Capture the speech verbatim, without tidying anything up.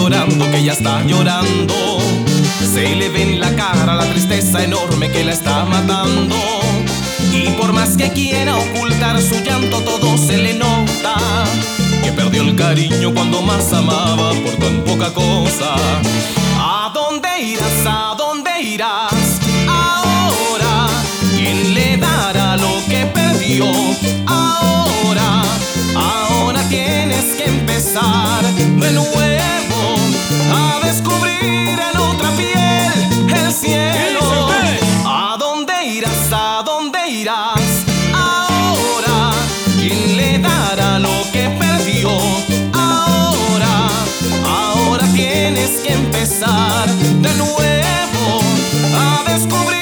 llorando, que ya está llorando. Se le ve en la cara la tristeza enorme que la está matando. Y por más que quiera ocultar su llanto, todo se le nota que perdió el cariño cuando más amaba por tan poca cosa. ¿A dónde irás? ¿A dónde irás? Ahora, ¿quién le dará lo que perdió? Ahora, ahora tienes que empezar de nuevo a descubrir en otra piel el cielo. ¿A dónde irás? ¿A dónde irás? Ahora, ¿quién le dará lo que perdió? Ahora, ahora tienes que empezar de nuevo a descubrir